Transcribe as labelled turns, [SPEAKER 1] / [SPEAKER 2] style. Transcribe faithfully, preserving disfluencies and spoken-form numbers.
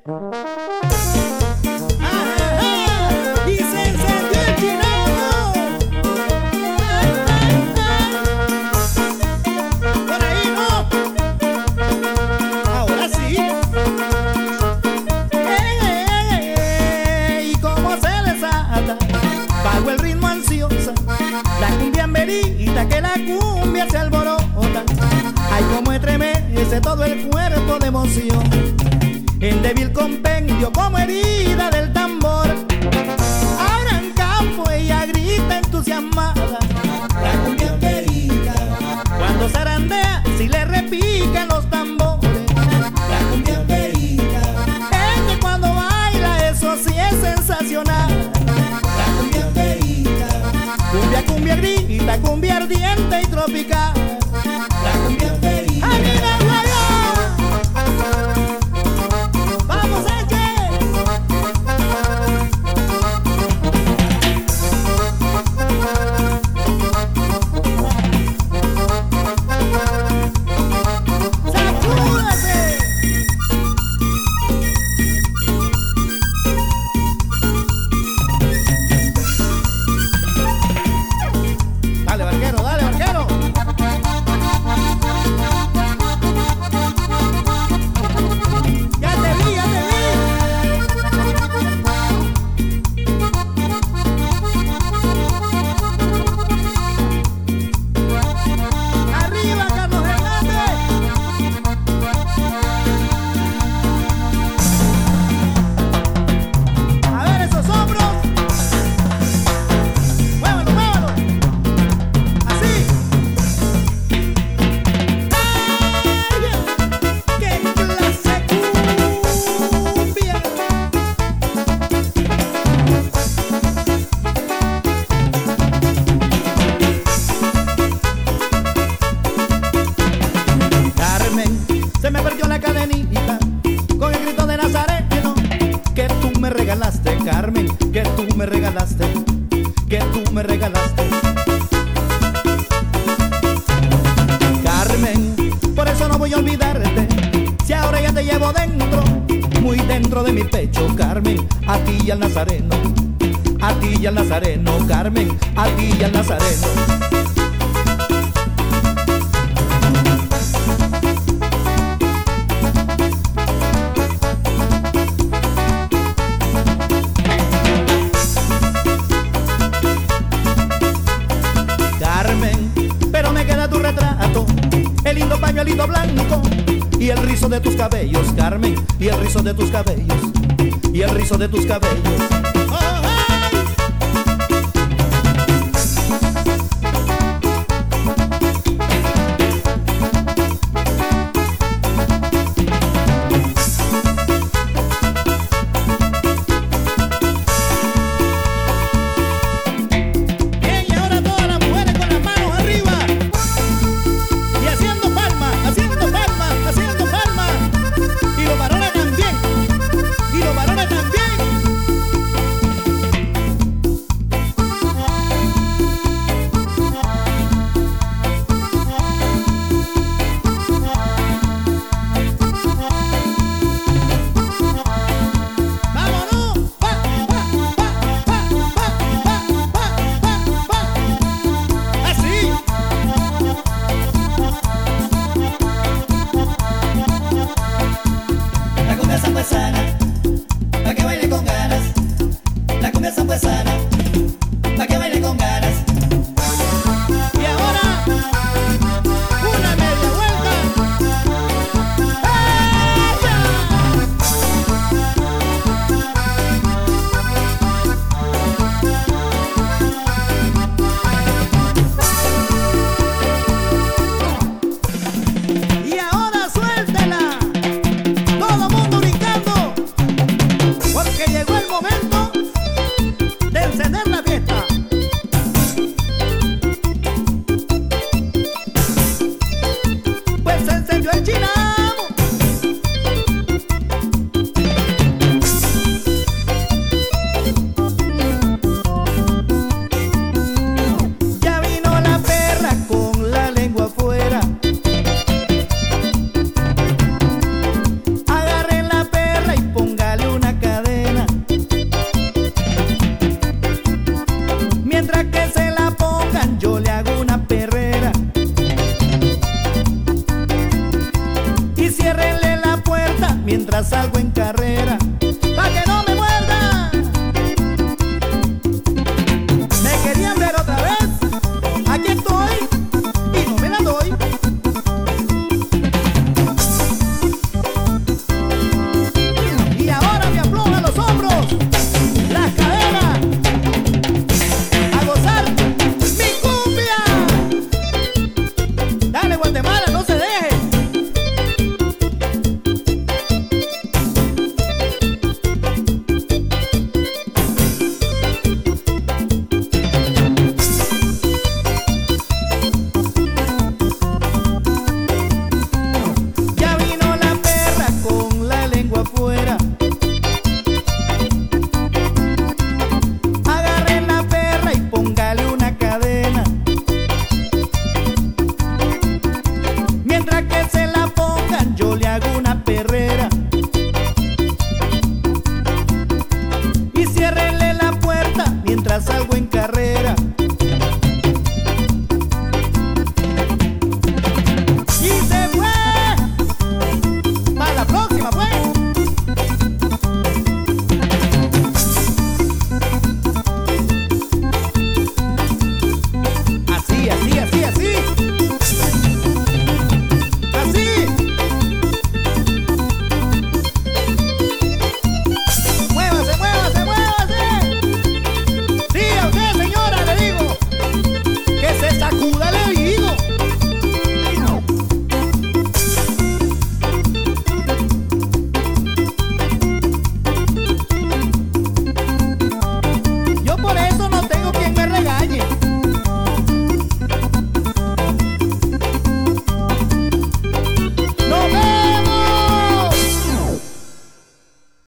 [SPEAKER 1] Y se encendió el chinazo. Por ahí no. Ahora sí. Y cómo se desata bajo el ritmo ansiosa la cumbia merita, que la cumbia se alborota. Ay, cómo estremece todo el cuerpo de emoción en débil compendio como herida del tambor. Ahora en campo ella grita entusiasmada la cumbia perita, cuando zarandea si le repican los tambores. La cumbia perita es que cuando baila eso sí es sensacional. La cumbia perita, cumbia, cumbia grita, cumbia ardiente y tropical. La cumbia perita. ¡Ay, mira, vamos a que ¡sacúdase! Dale, barquero, dale, barquero. Ya te vi, ya te vi. Arriba, Carlos Hernández. A ver esos hombros. Muévalo, muévalo. Así. ¡Ay! ¡Qué clase cumbia! Carmen, se me perdió la cadenita con el grito de Nazareno que tú me regalaste, Carmen, que tú me regalaste, que tú me regalaste. Carmen, por eso no voy a olvidarte, si ahora ya te llevo dentro, muy dentro de mi pecho, Carmen, a ti y al Nazareno, a ti y al Nazareno, Carmen, a ti y al Nazareno. Carmen, pero me queda tu retrato, el lindo pañuelito blanco y el rizo de tus cabellos, Carmen, y el rizo de tus cabellos, y el rizo de tus cabellos. ¡Oh, ay! Bien, y ahora todas las mujeres con las manos arriba y haciendo palmas, haciendo palmas, haciendo palmas. Y los varones también, y los varones también. ciérrenle la puerta mientras salgo en carrera.